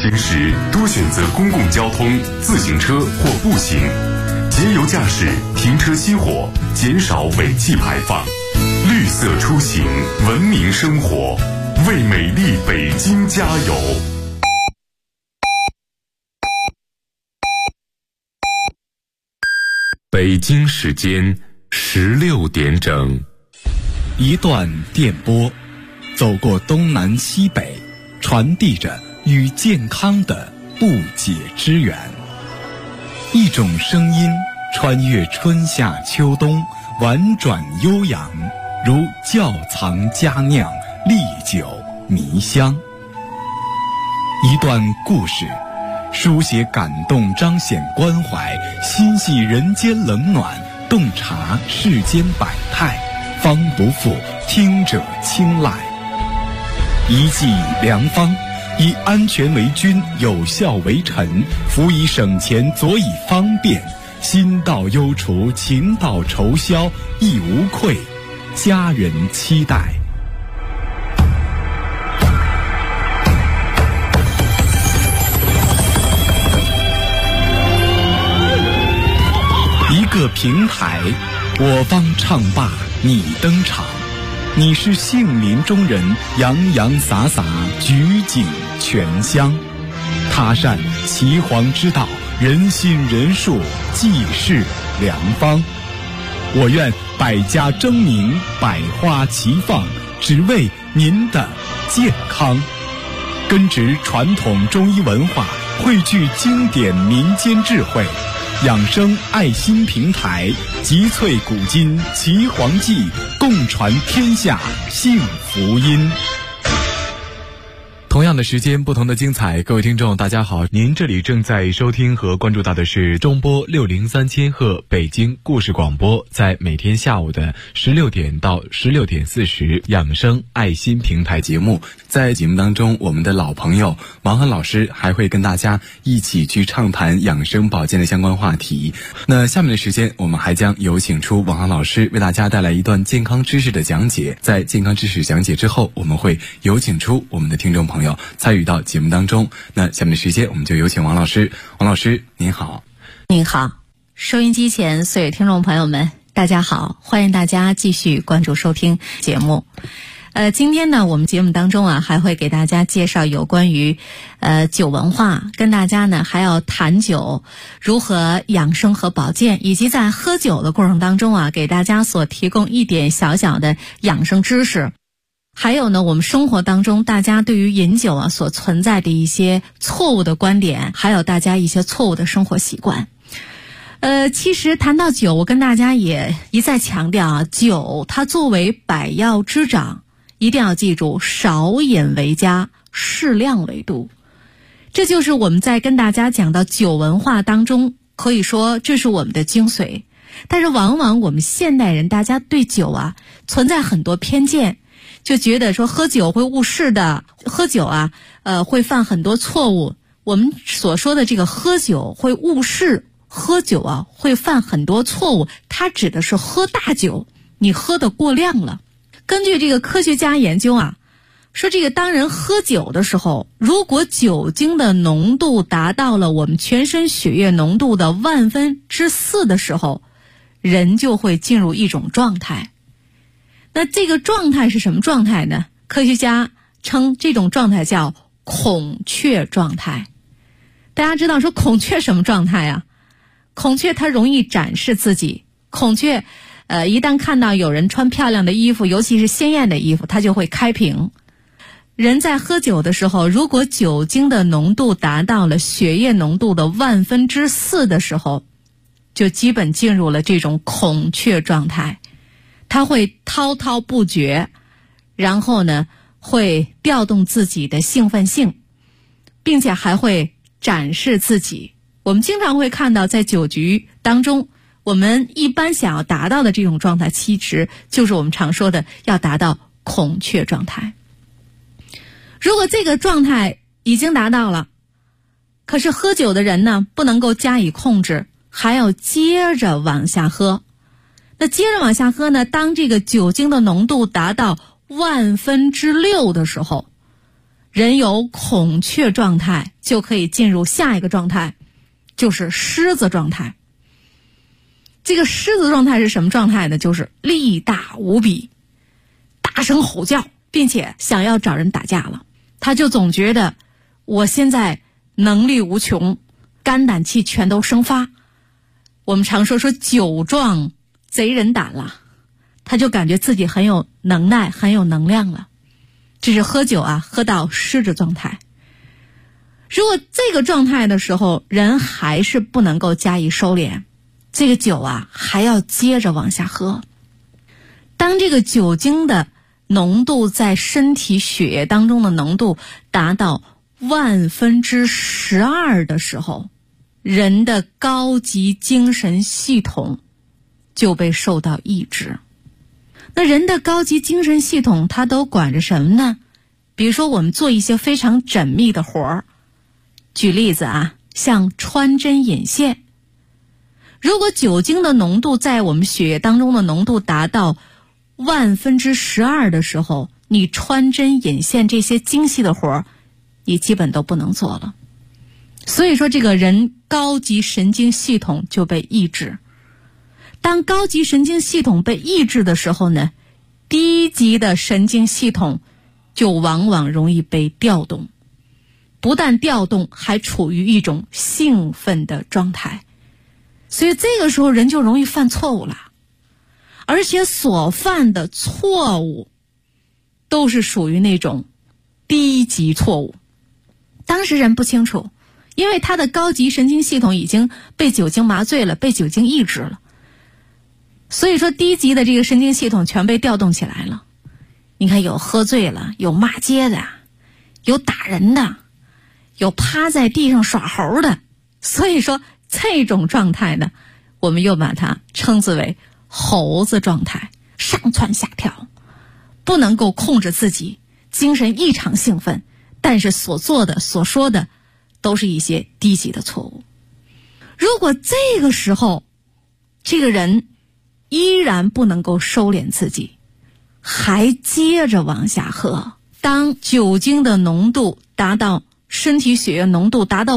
行时多选择公共交通、自行车或步行，节油驾驶，停车熄火，减少尾气排放。绿色出行，文明生活，为美丽北京加油！北京时间16点整， 一段电波，走过东南西北，传递着与健康的不解之缘。一种声音穿越春夏秋冬，婉转悠扬，如窖藏佳酿，历久弥香。一段故事，书写感动，彰显关怀，心系人间冷暖，洞察世间百态，方不负听者青睐。一剂良方，以安全为君，有效为臣，辅以省钱，佐以方便，心到忧除，情到愁消，亦无愧，家人期待。一个平台，我方唱罢你登场，你是杏林中人，洋洋洒洒，举景全香。他善岐黄之道，人心人术，济世良方。我愿百家争鸣，百花齐放，只为您的健康。根植传统中医文化，汇聚经典民间智慧，养生爱心平台，集萃古今岐黄记，共传天下幸福音。同样的时间，不同的精彩。各位听众大家好，您这里正在收听和关注到的是中波603千赫北京故事广播，在每天下午的16点到16点40养生爱心平台节目。在节目当中，我们的老朋友王涵老师还会跟大家一起去畅谈养生保健的相关话题。那下面的时间，我们还将有请出王涵老师为大家带来一段健康知识的讲解。在健康知识讲解之后，我们会有请出我们的听众朋友参与到节目当中。那下面的时间，我们就有请王老师。王老师您好。 您好，收音机前所有听众朋友们大家好，欢迎大家继续关注收听节目。今天呢，我们节目当中还会给大家介绍有关于酒文化，跟大家呢还要谈酒如何养生和保健，以及在喝酒的过程当中给大家所提供一点小小的养生知识。还有呢，我们生活当中大家对于饮酒所存在的一些错误的观点，还有大家一些错误的生活习惯。其实谈到酒，我跟大家也一再强调酒它作为百药之长，一定要记住少饮为佳，适量为度。这就是我们在跟大家讲到酒文化当中，可以说这是我们的精髓。但是往往我们现代人大家对酒存在很多偏见，就觉得说喝酒会误事的，喝酒会犯很多错误。我们所说的这个喝酒会误事，喝酒会犯很多错误，它指的是喝大酒，你喝得过量了。根据这个科学家研究说这个当人喝酒的时候，如果酒精的浓度达到了我们全身血液浓度的4/1000的时候，人就会进入一种状态。那这个状态是什么状态呢？科学家称这种状态叫孔雀状态。大家知道说孔雀什么状态孔雀它容易展示自己，孔雀一旦看到有人穿漂亮的衣服，尤其是鲜艳的衣服，它就会开屏。人在喝酒的时候，如果酒精的浓度达到了血液浓度的4/1000的时候，就基本进入了这种孔雀状态。它会滔滔不绝，然后呢会调动自己的兴奋性，并且还会展示自己。我们经常会看到在酒局当中，我们一般想要达到的这种状态，其实就是我们常说的要达到孔雀状态。如果这个状态已经达到了，可是喝酒的人呢不能够加以控制，还要接着往下喝。那接着往下喝呢，当这个酒精的浓度达到6/1000的时候， 人有孔雀状态，就可以进入下一个状态，就是狮子状态。这个狮子状态是什么状态呢？就是力大无比，大声吼叫，并且想要找人打架了。他就总觉得我现在能力无穷，肝胆气全都生发。我们常说酒壮贼人胆了，他就感觉自己很有能耐，很有能量了。这是喝酒啊，喝到狮子状态。如果这个状态的时候，人还是不能够加以收敛，这个酒啊还要接着往下喝。当这个酒精的浓度在身体血液当中的浓度达到12/100的时候，人的高级精神系统就被受到抑制。那人的高级精神系统它都管着什么呢？比如说我们做一些非常缜密的活儿，举例子啊，像穿针引线。如果酒精的浓度在我们血液当中的浓度达到12/100的时候，你穿针引线这些精细的活儿，你基本都不能做了。所以说这个人高级神经系统就被抑制。当高级神经系统被抑制的时候呢，低级的神经系统就往往容易被调动，不但调动，还处于一种兴奋的状态。所以这个时候人就容易犯错误了，而且所犯的错误都是属于那种低级错误。当时人不清楚，因为他的高级神经系统已经被酒精麻醉了，被酒精抑制了，所以说低级的这个神经系统全被调动起来了。你看，有喝醉了，有骂街的，有打人的，有趴在地上耍猴的。所以说这种状态呢，我们又把它称之为猴子状态，上蹿下跳，不能够控制自己，精神异常兴奋，但是所做的所说的都是一些低级的错误。如果这个时候这个人依然不能够收敛自己，还接着往下喝，当酒精的浓度达到身体血液浓度达到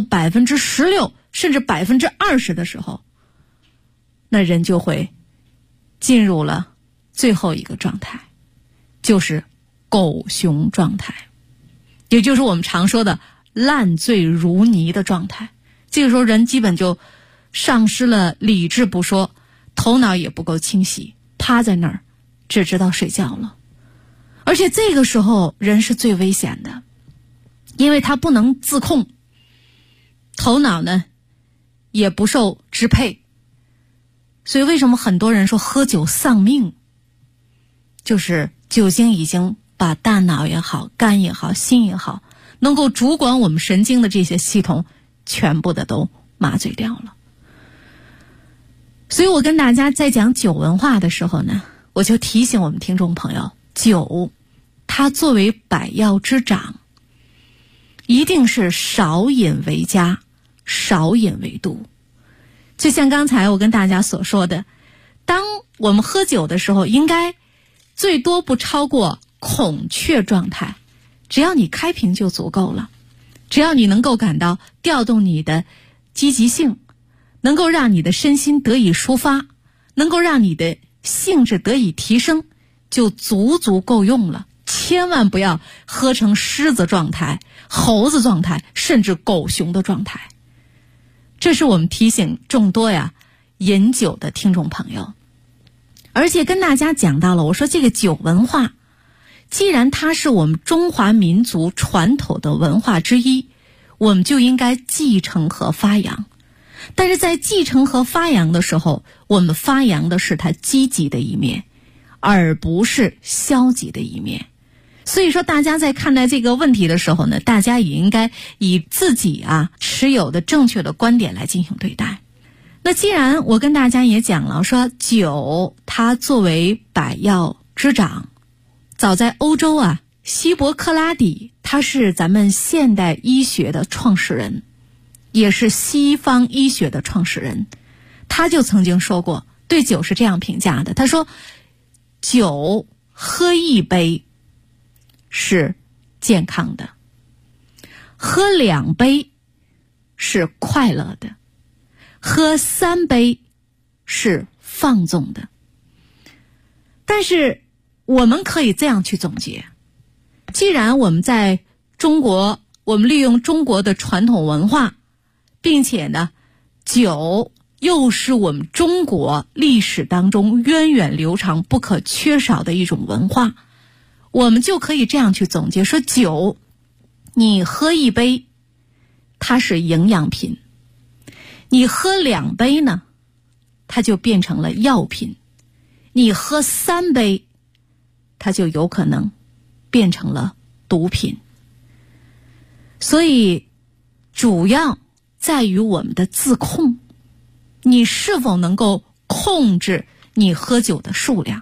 16%甚至20%的时候，那人就会进入了最后一个状态，就是狗熊状态，也就是我们常说的烂醉如泥的状态。这个时候人基本就丧失了理智不说，头脑也不够清晰，趴在那儿只知道睡觉了。而且这个时候人是最危险的，因为他不能自控，头脑呢也不受支配。所以为什么很多人说喝酒丧命，就是酒精已经把大脑也好，肝也好，心也好，能够主管我们神经的这些系统全部的都麻醉掉了。所以我跟大家在讲酒文化的时候呢，我就提醒我们听众朋友，酒它作为百药之长，一定是少饮为佳，少饮为度。就像刚才我跟大家所说的，当我们喝酒的时候，应该最多不超过孔雀状态，只要你开瓶就足够了。只要你能够感到调动你的积极性，能够让你的身心得以抒发，能够让你的兴致得以提升，就足足够用了。千万不要喝成狮子状态、猴子状态，甚至狗熊的状态。这是我们提醒众多饮酒的听众朋友。而且跟大家讲到了，我说这个酒文化既然它是我们中华民族传统的文化之一，我们就应该继承和发扬。但是在继承和发扬的时候，我们发扬的是它积极的一面，而不是消极的一面。所以说大家在看待这个问题的时候呢，大家也应该以自己持有的正确的观点来进行对待。那既然我跟大家也讲了，说酒它作为百药之长，早在欧洲希波克拉底他是咱们现代医学的创始人，也是西方医学的创始人。他就曾经说过，对酒是这样评价的，他说酒喝一杯是健康的， 喝2杯是快乐的，喝3杯是放纵的。但是我们可以这样去总结，既然我们在中国，我们利用中国的传统文化，并且呢，酒又是我们中国历史当中源远流长不可缺少的一种文化，我们就可以这样去总结说，酒你喝1杯它是营养品，你喝2杯呢它就变成了药品，你喝3杯它就有可能变成了毒品。所以主要在于我们的自控，你是否能够控制你喝酒的数量。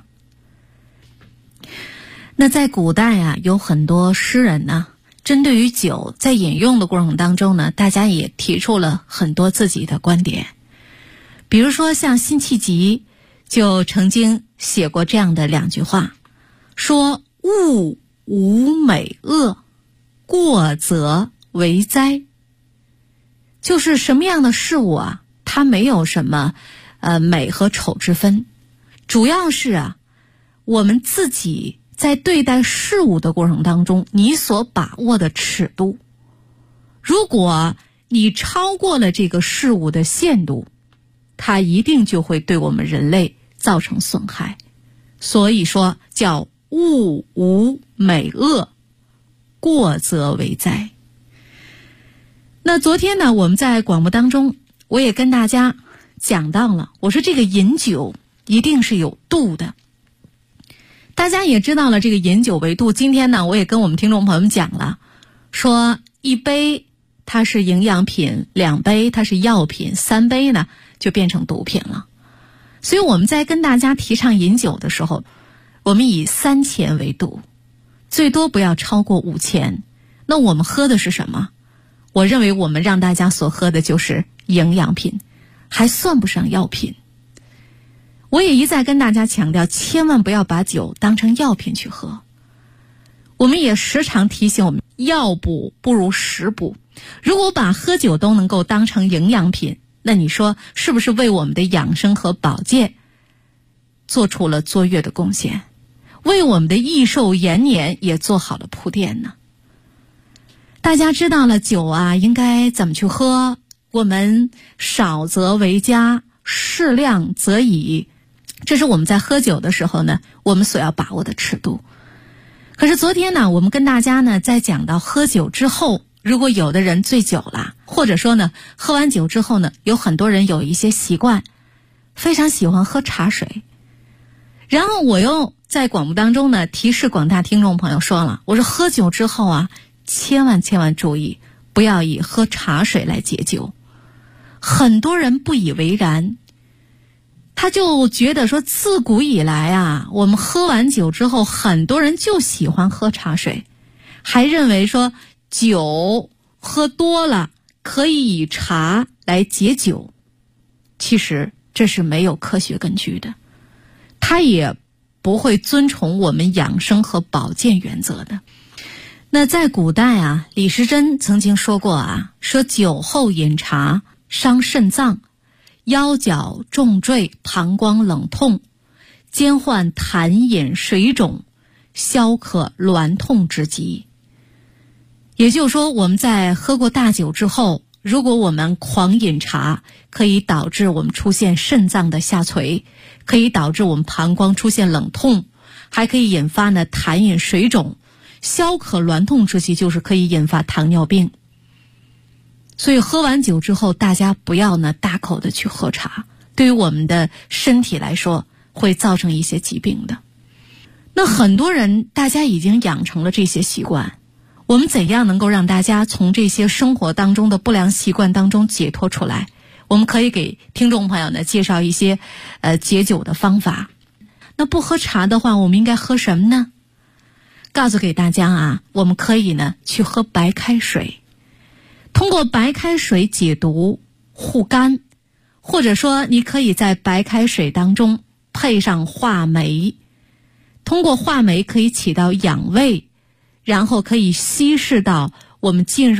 那在古代啊，有很多诗人呢，针对于酒在饮用的过程当中呢，大家也提出了很多自己的观点。比如说像辛弃疾就曾经写过这样的2句话，说物无美恶，过则为灾。就是什么样的事物啊，它没有什么美和丑之分，主要是啊，我们自己在对待事物的过程当中，你所把握的尺度，如果你超过了这个事物的限度，它一定就会对我们人类造成损害。所以说叫物无美恶，过则为灾。那昨天呢，我们在广播当中我也跟大家讲到了，我说这个饮酒一定是有度的，大家也知道了这个饮酒为度。今天呢，我也跟我们听众朋友们讲了，说1杯它是营养品，2杯它是药品，3杯呢就变成毒品了。所以我们在跟大家提倡饮酒的时候，我们以3钱为度，最多不要超过5钱。那我们喝的是什么？我认为我们让大家所喝的就是营养品，还算不上药品。我也一再跟大家强调，千万不要把酒当成药品去喝。我们也时常提醒我们，药补不如食补。如果把喝酒都能够当成营养品，那你说是不是为我们的养生和保健做出了卓越的贡献，为我们的益寿延年也做好了铺垫呢？大家知道了酒啊应该怎么去喝，我们少则为佳，适量则宜，这是我们在喝酒的时候呢，我们所要把握的尺度。可是昨天呢，我们跟大家呢在讲到喝酒之后，如果有的人醉酒了，或者说呢喝完酒之后呢，有很多人有一些习惯，非常喜欢喝茶水。然后我又在广播当中呢提示广大听众朋友说了，我说喝酒之后啊，千万注意，不要以喝茶水来解酒。很多人不以为然，他就觉得说自古以来啊，我们喝完酒之后，很多人就喜欢喝茶水，还认为说酒喝多了可以以茶来解酒。其实这是没有科学根据的，他也不会遵从我们养生和保健原则的。那在古代啊，李时珍曾经说过啊，说酒后饮茶伤肾脏，腰脚重坠，膀胱冷痛，兼患痰饮水肿，消渴挛痛之疾。也就是说，我们在喝过大酒之后，如果我们狂饮茶，可以导致我们出现肾脏的下垂，可以导致我们膀胱出现冷痛，还可以引发呢痰饮水肿，消渴挛痛之疾就是可以引发糖尿病。所以喝完酒之后，大家不要呢大口的去喝茶，对于我们的身体来说会造成一些疾病的。那很多人大家已经养成了这些习惯，我们怎样能够让大家从这些生活当中的不良习惯当中解脱出来？我们可以给听众朋友呢介绍一些解酒的方法。那不喝茶的话，我们应该喝什么呢？告诉给大家啊，我们可以呢去喝白开水，通过白开水解毒护肝，或者说你可以在白开水当中配上话梅，通过话梅可以起到养胃，然后可以稀释到我们进入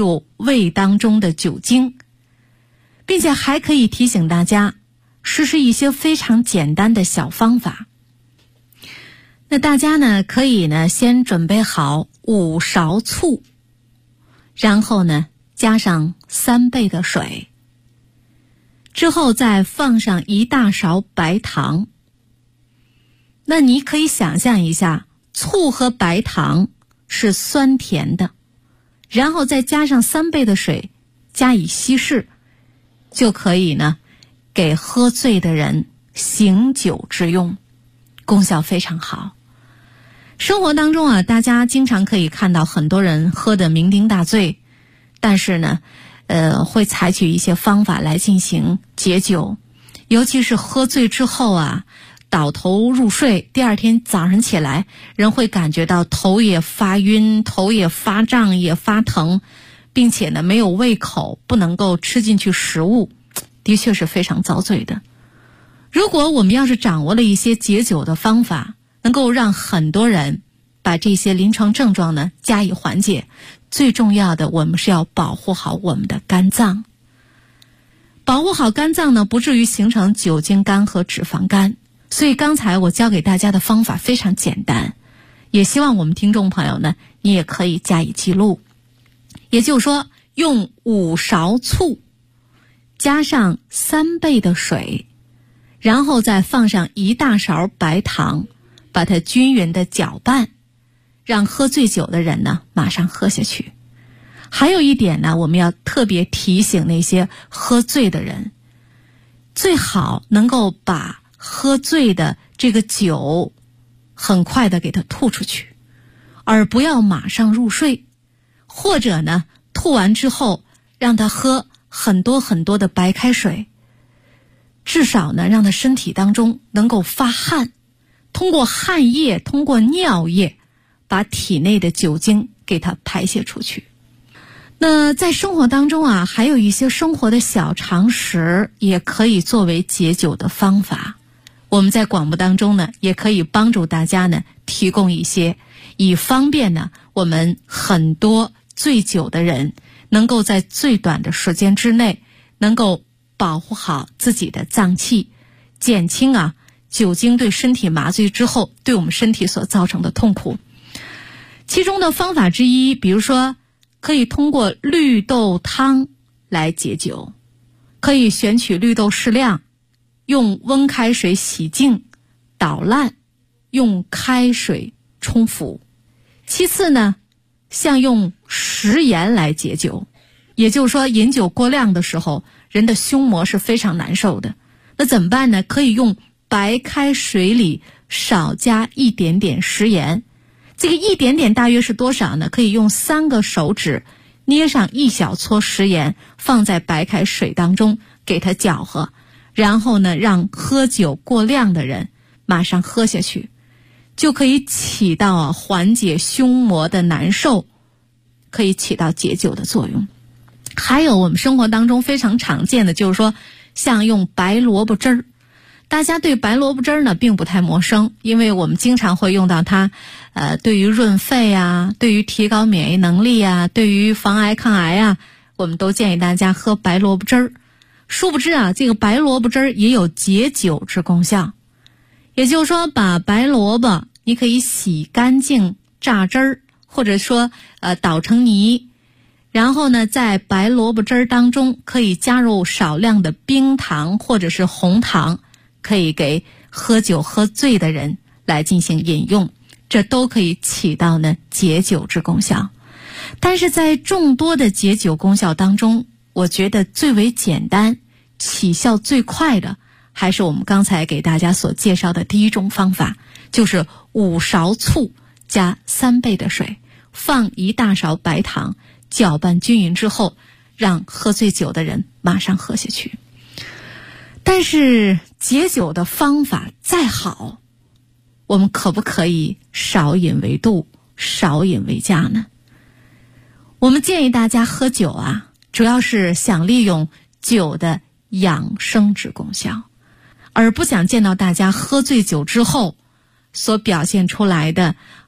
胃当中的酒精，并且还可以提醒大家实施一些非常简单的小方法。那大家呢可以呢先准备好5勺醋，然后呢加上3倍的水，之后再放上1大勺白糖。那你可以想象一下，醋和白糖是酸甜的，然后再加上3倍的水加以稀释，就可以呢给喝醉的人醒酒之用，功效非常好。生活当中啊，大家经常可以看到很多人喝得酩酊大醉，但是呢会采取一些方法来进行解酒，尤其是喝醉之后啊，倒头入睡，第二天早上起来，人会感觉到头也发晕，头也发胀，也发疼，并且呢没有胃口，不能够吃进去食物，的确是非常遭罪的。如果我们要是掌握了一些解酒的方法，能够让很多人把这些临床症状呢加以缓解，最重要的我们是要保护好我们的肝脏。保护好肝脏呢，不至于形成酒精肝和脂肪肝。所以刚才我教给大家的方法非常简单，也希望我们听众朋友呢，你也可以加以记录。也就是说，用5勺醋加上3倍的水，然后再放上1大勺白糖，把它均匀的搅拌，让喝醉酒的人呢马上喝下去。还有一点呢，我们要特别提醒那些喝醉的人，最好能够把喝醉的这个酒很快的给它吐出去，而不要马上入睡，或者呢吐完之后让他喝很多很多的白开水，至少呢让他身体当中能够发汗，通过汗液，通过尿液把体内的酒精给它排泄出去。那在生活当中啊，还有一些生活的小常识也可以作为解酒的方法。我们在广播当中呢，也可以帮助大家呢提供一些，以方便呢我们很多醉酒的人能够在最短的时间之内能够保护好自己的脏器，减轻啊酒精对身体麻醉之后对我们身体所造成的痛苦。其中的方法之一，比如说可以通过绿豆汤来解酒，可以选取绿豆适量，用温开水洗净捣烂，用开水冲服。其次呢，像用食盐来解酒，也就是说饮酒过量的时候，人的胸膜是非常难受的，那怎么办呢？可以用白开水里少加一点点食盐，这个一点点大约是多少呢？可以用3个手指捏上1小撮食盐，放在白开水当中给它搅和，然后呢让喝酒过量的人马上喝下去，就可以起到缓解胸膜的难受，可以起到解酒的作用。还有我们生活当中非常常见的，就是说像用白萝卜汁儿。大家对白萝卜汁儿呢并不太陌生，因为我们经常会用到它，对于润肺啊，对于提高免疫能力啊，对于防癌抗癌啊，我们都建议大家喝白萝卜汁儿。殊不知啊，这个白萝卜汁儿也有解酒之功效。也就是说，把白萝卜你可以洗干净榨汁儿，或者说捣成泥，然后呢在白萝卜汁儿当中可以加入少量的冰糖或者是红糖，可以给喝酒喝醉的人来进行饮用，这都可以起到呢解酒之功效。但是在众多的解酒功效当中，我觉得最为简单起效最快的还是我们刚才给大家所介绍的第一种方法，就是5勺醋加3倍的水，放1大勺白糖，搅拌均匀之后，让喝醉酒的人马上喝下去。但是解酒的方法再好，我们可不可以少饮为度，少饮为佳呢？我们建议大家喝酒啊，主要是想利用酒的养生之功效，而不想见到大家喝醉酒之后所表现出来的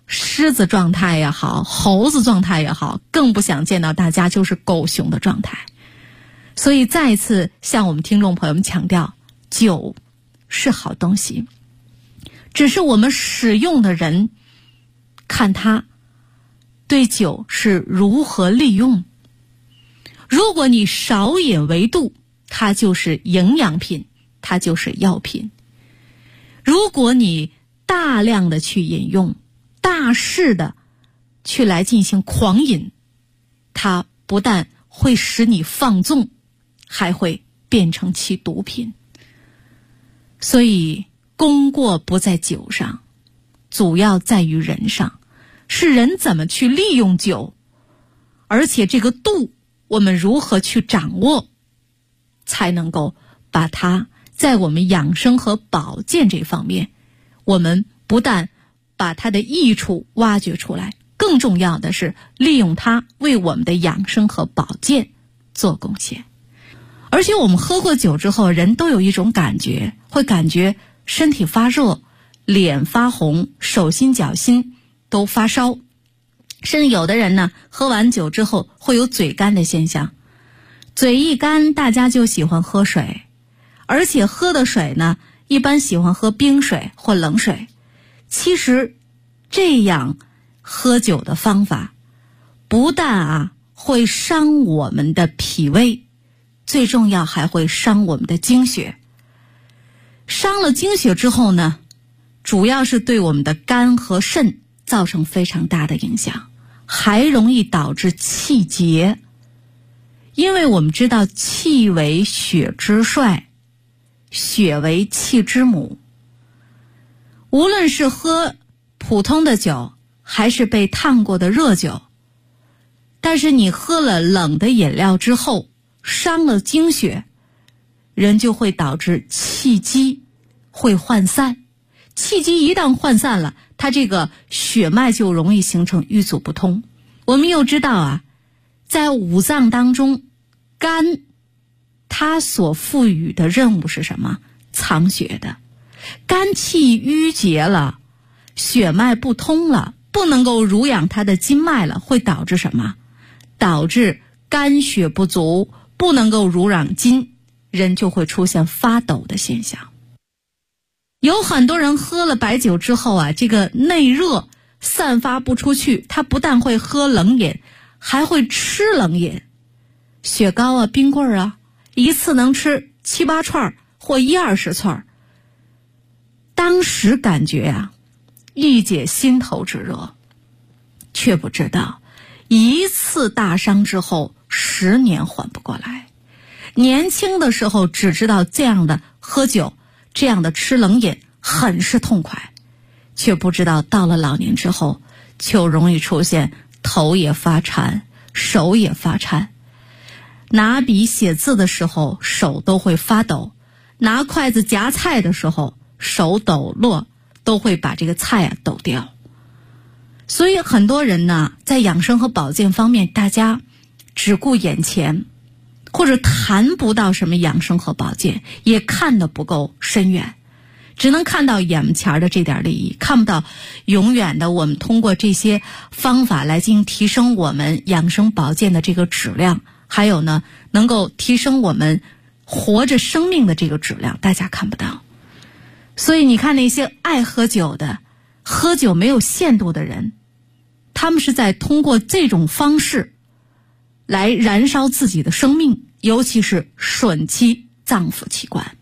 狮子状态也好，猴子状态也好，更不想见到大家就是狗熊的状态。所以再一次向我们听众朋友们强调，酒是好东西，只是我们使用的人看他对酒是如何利用。如果你少饮为度，它就是营养品，它就是药品。如果你大量的去饮用，大肆的去来进行狂饮，它不但会使你放纵，还会变成其毒品。所以功过不在酒上，主要在于人上，是人怎么去利用酒，而且这个度我们如何去掌握，才能够把它在我们养生和保健这方面，我们不但把它的益处挖掘出来，更重要的是利用它为我们的养生和保健做贡献。而且我们喝过酒之后，人都有一种感觉，会感觉身体发热，脸发红，手心脚心都发烧，甚至有的人呢，喝完酒之后会有嘴干的现象。嘴一干，大家就喜欢喝水，而且喝的水呢，一般喜欢喝冰水或冷水。其实这样喝酒的方法不但会伤我们的脾胃，最重要还会伤我们的精血。伤了精血之后呢，主要是对我们的肝和肾造成非常大的影响，还容易导致气结。因为我们知道气为血之帅，血为气之母。无论是喝普通的酒，还是被烫过的热酒，但是你喝了冷的饮料之后，伤了精血，人就会导致气机会涣散。气机一旦涣散了，它这个血脉就容易形成淤阻不通。我们又知道在五脏当中，肝它所赋予的任务是什么？藏血的。肝气淤结了，血脉不通了，不能够濡养它的筋脉了，会导致什么？导致肝血不足，不能够濡养筋，人就会出现发抖的现象。有很多人喝了白酒之后这个内热散发不出去，他不但会喝冷饮，还会吃冷饮，雪糕冰棍一次能吃7、8串或10-20串。当时感觉一解心头之热，却不知道一次大伤之后10年缓不过来。年轻的时候只知道这样的喝酒，这样的吃冷饮很是痛快，却不知道到了老年之后就容易出现头也发颤，手也发颤，拿笔写字的时候手都会发抖，拿筷子夹菜的时候手抖落，都会把这个菜抖掉。所以很多人呢，在养生和保健方面，大家只顾眼前，或者谈不到什么养生和保健，也看得不够深远，只能看到眼前的这点利益，看不到永远的我们通过这些方法来进行提升我们养生保健的这个质量，还有呢，能够提升我们活着生命的这个质量，大家看不到。所以你看那些爱喝酒的，喝酒没有限度的人，他们是在通过这种方式来燃烧自己的生命，尤其是吮吸脏腑器官。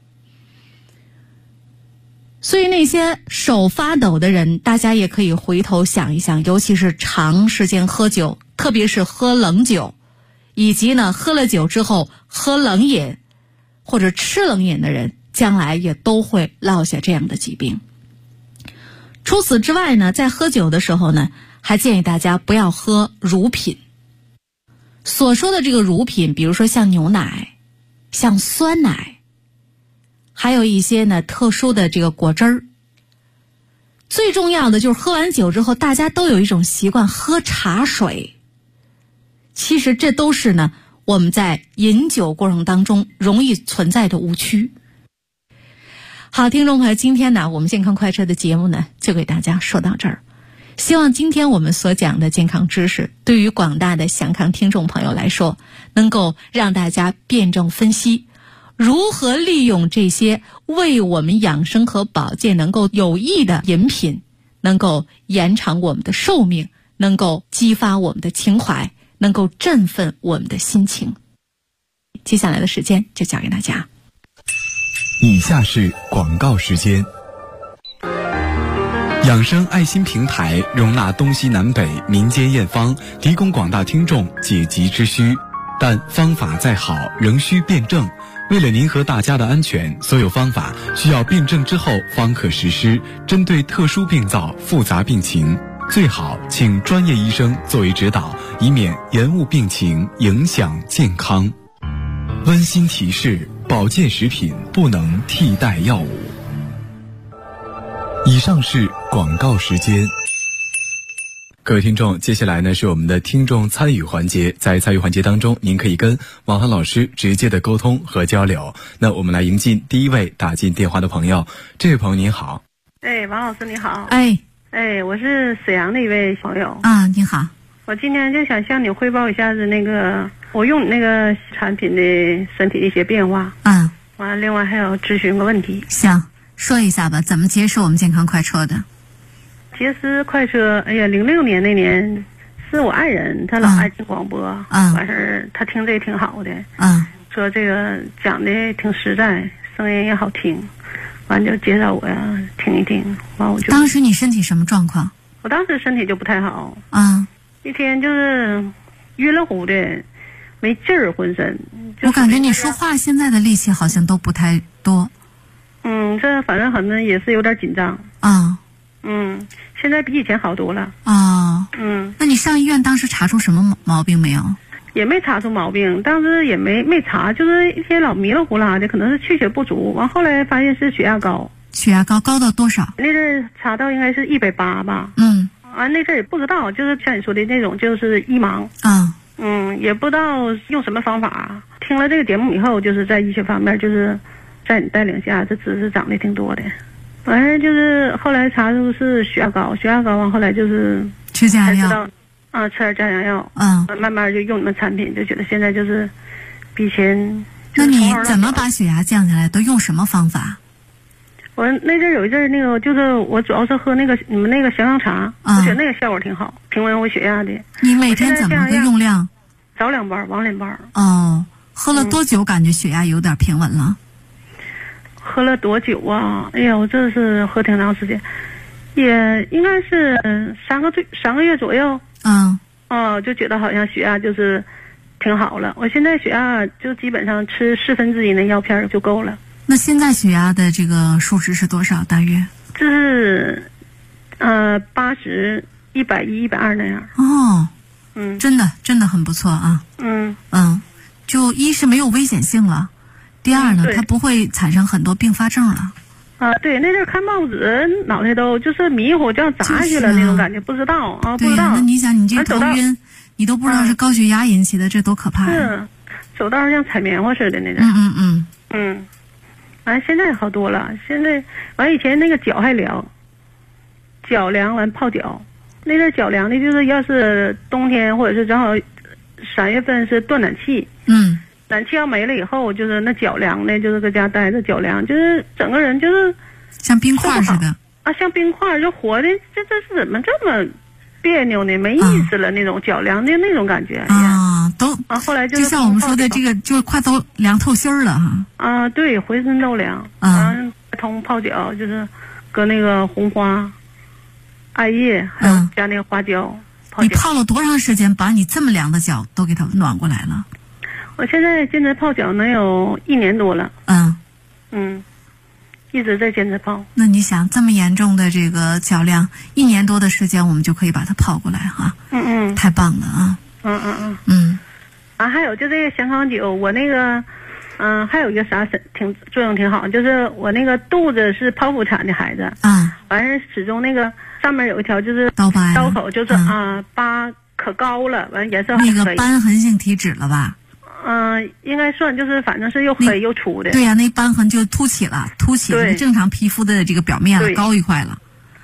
所以那些手发抖的人，大家也可以回头想一想，尤其是长时间喝酒，特别是喝冷酒，以及呢喝了酒之后喝冷饮或者吃冷饮的人，将来也都会落下这样的疾病。除此之外呢，在喝酒的时候呢，还建议大家不要喝乳品。所说的这个乳品，比如说像牛奶，像酸奶，还有一些呢特殊的这个果汁儿。最重要的就是喝完酒之后，大家都有一种习惯喝茶水。其实这都是呢我们在饮酒过程当中容易存在的误区。好，听众朋友，今天呢我们健康快车的节目呢就给大家说到这儿。 希望今天我们所讲的健康知识，对于广大的祥康听众朋友来说，能够让大家辩证分析，如何利用这些为我们养生和保健能够有益的饮品，能够延长我们的寿命，能够激发我们的情怀，能够振奋我们的心情。接下来的时间就交给大家。 以下是广告时间。养生爱心平台容纳东西南北民间验方，提供广大听众解急之需，但方法再好仍需辩证。为了您和大家的安全，所有方法需要辩证之后方可实施。针对特殊病灶、复杂病情，最好请专业医生作为指导，以免延误病情，影响健康。温馨提示：保健食品不能替代药物。以上是广告时间。各位听众，接下来呢是我们的听众参与环节。在参与环节当中，您可以跟王涵老师直接的沟通和交流。那我们来迎进第一位打进电话的朋友。这位朋友您好。 王老师你好。我是沈阳的一位朋友。 您好。 我今天就想向你汇报一下子我用你那个产品的身体的一些变化。完了，另外还有咨询个问题。 行，说一下吧，怎么结识我们健康快车的？ 结识快车，06年那年是我爱人，他老爱听广播，完事他听这也挺好的，说这个讲的挺实在，声音也好听，完就介绍我呀听一听，完我就。 当时你身体什么状况？ 我当时身体就不太好，一天就是晕了乎的，没劲儿，浑身。 我感觉你说话现在的力气好像都不太多。 这反正可能也是有点紧张。现在比以前好多了。 那你上医院当时查出什么毛病没有？ 也没查出毛病，当时也没查，就是一天老迷了糊啦的，可能是气血不足。完后来发现是血压高。 血压高到多少？ 那阵儿查到应该是180吧。那阵儿也不知道，就是像你说的那种，就是一盲。也不知道用什么方法。听了这个节目以后，就是在医学方面，就是在你带领下，这知识长得挺多的。完事就是后来查出是血压高，完后来就是吃降压药， 吃点降压药，慢慢就用你们产品，就觉得现在就是比以前。 那你怎么把血压降下来？都用什么方法？ 我那阵有一阵就是我主要是喝你们那个降压茶，我觉得那个效果挺好，平稳我血压的。你每天怎么个用量？ 早2包，晚2包。 喝了多久感觉血压有点平稳了？ 喝了多久啊？我这是喝挺长时间，也应该是3个月左右。就觉得好像血压就是挺好了。我现在血压就基本上吃1/4的药片就够了。 那现在血压的这个数值是多少？大约？ 这是80、110、120那样。 真的很不错啊。就一是没有危险性了。第二呢，它不会产生很多并发症了。 对，那阵儿看报纸，脑袋都就是迷糊，就像砸下去了那种感觉，不知道啊， 不知道。那你想，你这头晕，你都不知道是高血压引起的，这多可怕呀！ 是，走道像踩棉花似的那种。完现在好多了，现在完以前那个脚还凉，脚凉完泡脚，那阵脚凉的就是要是冬天或者是正好3月份是断暖气。暖气要没了以后，就是那脚凉的，就是搁家待着脚凉，就是整个人就是像冰块似的像冰块，就活的这是怎么这么别扭呢？没意思了，那种脚凉的那种感觉后来就像我们说的这个，就是快都凉透心儿了哈。 对，浑身都凉。通泡脚，就是搁那个红花、艾叶，还有加那个花椒。 你泡了多长时间，把你这么凉的脚都给它暖过来了？ 我现在坚持泡脚能有1年多了。一直在坚持泡。 那你想，这么严重的这个脚凉，1年多的时间，我们就可以把它泡过来哈。太棒了啊。 还有就这个祥康酒，我那个还有一个啥作用挺好，就是我那个肚子是剖腹产的孩子。完事始终那个上面有一条就是刀口，就是疤可高了，完颜色很黑。 那个瘢痕性体脂了吧？ 应该算，就是反正是又黑又粗的。 对呀，那瘢痕就凸起了正常皮肤的这个表面了，高一块了。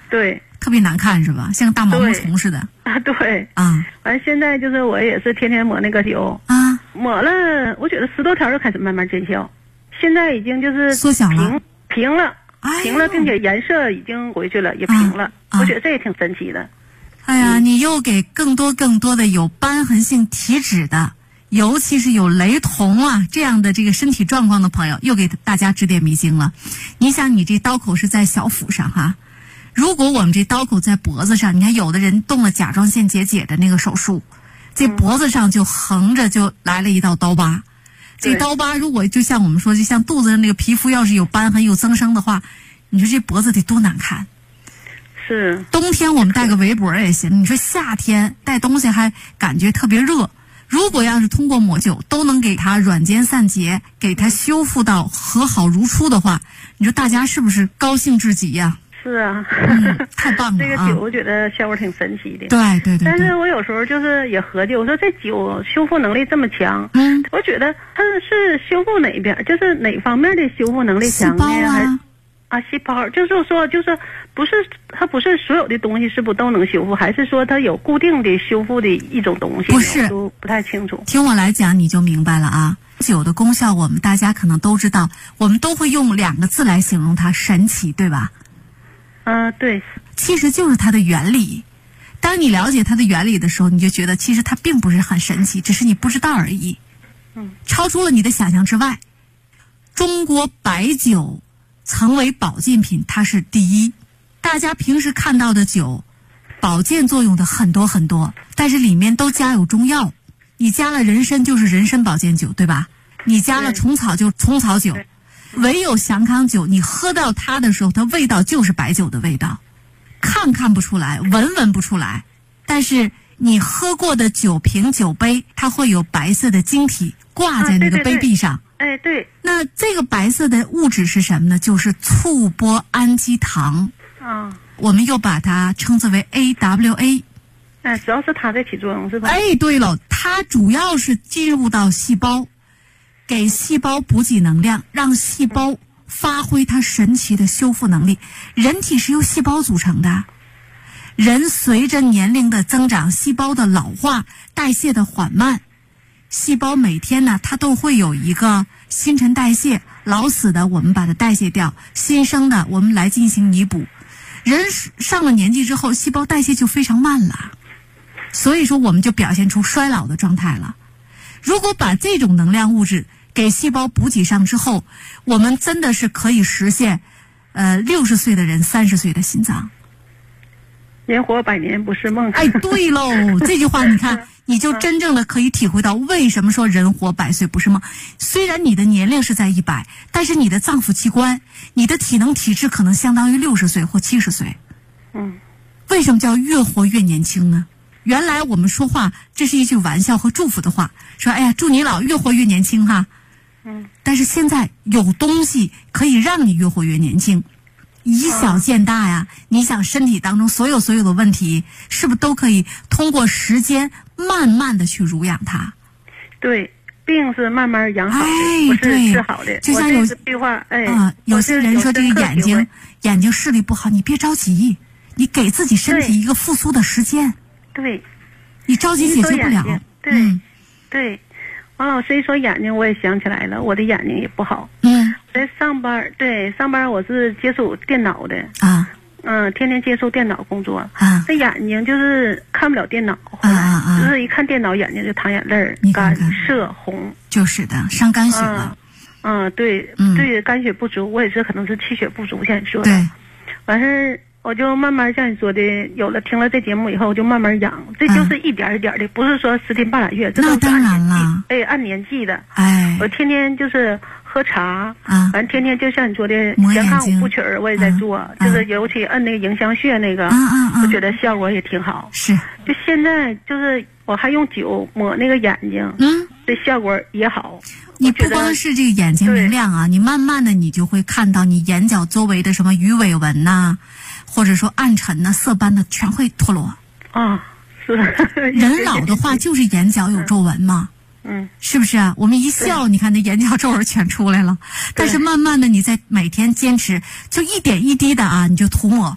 对， 特别难看是吧？像个大毛毛虫似的。 啊，对。 啊， 完现在就是我也是天天抹那个酒啊， 抹了，我觉得10多条就开始慢慢见效，现在已经就是缩小了， 平了，平了，并且颜色已经回去了，也平了。我觉得这也挺神奇的。 哎呀，你又给更多的有瘢痕性体脂的，尤其是有雷同啊这样的这个身体状况的朋友，又给大家指点迷津了。你想，你这刀口是在小腹上哈，如果我们这刀口在脖子上，你看有的人动了甲状腺结节的那个手术，这脖子上就横着就来了一道刀疤。这刀疤如果就像我们说，就像肚子上那个皮肤要是有瘢痕有增生的话，你说这脖子得多难看。 是冬天我们戴个围脖也行，你说夏天戴东西还感觉特别热。如果要是通过抹酒都能给它软坚散结，给它修复到和好如初的话，你说大家是不是高兴至极呀？ 是啊， 太棒了！ 这个酒我觉得效果挺神奇的。 对。 但是我有时候就是也合计，我说这酒修复能力这么强，我觉得它是修复哪边，就是哪方面的修复能力强的呀？细胞，就是说，不是它不是所有的东西是不都能修复，还是说它有固定的修复的一种东西？ 不是， 都不太清楚。 听我来讲，你就明白了啊。酒的功效，我们大家可能都知道，我们都会用2个字来形容它：神奇，对吧？ 对。 其实就是它的原理。当你了解它的原理的时候，你就觉得其实它并不是很神奇，只是你不知道而已。超出了你的想象之外。中国白酒成为保健品，它是第一。大家平时看到的酒，保健作用的很多，但是里面都加有中药。你加了人参就是人参保健酒，对吧？你加了虫草就是虫草酒。唯有祥康酒，你喝到它的时候，它味道就是白酒的味道，看不出来，闻不出来。但是你喝过的酒瓶酒杯，它会有白色的晶体挂在那个杯壁上。 对。 那这个白色的物质是什么呢？就是醋波氨基糖。我们又把它称之为 AWA。 主要是它在起作用是吧？ 对了，它主要是进入到细胞，给细胞补给能量，让细胞发挥它神奇的修复能力。人体是由细胞组成的，人随着年龄的增长，细胞的老化，代谢的缓慢，细胞每天呢，它都会有一个新陈代谢，老死的我们把它代谢掉，新生的我们来进行弥补。人上了年纪之后，细胞代谢就非常慢了，所以说我们就表现出衰老的状态了。如果把这种能量物质给细胞补给上之后，我们真的是可以实现60岁的人30岁的心脏。 人活100年不是梦。 对喽，这句话你看，你就真正的可以体会到为什么说人活100岁不是梦。虽然你的年龄是在100，但是你的脏腑器官，你的体能体质可能相当于60岁或70岁。为什么叫越活越年轻呢？原来我们说话这是一句玩笑和祝福的话，说祝你老越活越年轻哈。但是现在有东西可以让你越活越年轻，以小见大呀。你想身体当中所有的问题，是不是都可以通过时间慢慢的去濡养它？ 对，病是慢慢养好的，不是治好的。 就像有句话， 有些人说这个眼睛视力不好，你别着急，你给自己身体一个复苏的时间。 对， 你着急解决不了。 对。王老师一说眼睛，我也想起来了，我的眼睛也不好。在上班我是接触电脑的天天接触电脑工作这眼睛就是看不了电脑，后来就是一看电脑眼睛就淌眼泪，干涩红。 就是的，伤肝血了。 对，肝血不足，我也是可能是气血不足，像你说的。 对， 完事我就慢慢像你说的，听了这节目以后，我就慢慢养，这就是一点一点的，不是说10天半拉月，这都是按年纪，按年纪的。我天天就是喝茶，完天天就像你说的健康5部曲我也在做，就是尤其按那个迎香穴那个，我觉得效果也挺好。 是， 就现在就是我还用酒抹那个眼睛，这效果也好。 你不光是这个眼睛明亮啊，你慢慢的你就会看到你眼角周围的什么鱼尾纹呐，或者说暗沉呐、色斑的全会脱落。 是。 人老的话就是眼角有皱纹嘛。是不是啊？我们一笑，你看那眼角皱纹全出来了。但是慢慢的，你在每天坚持，就一点一滴的你就涂抹，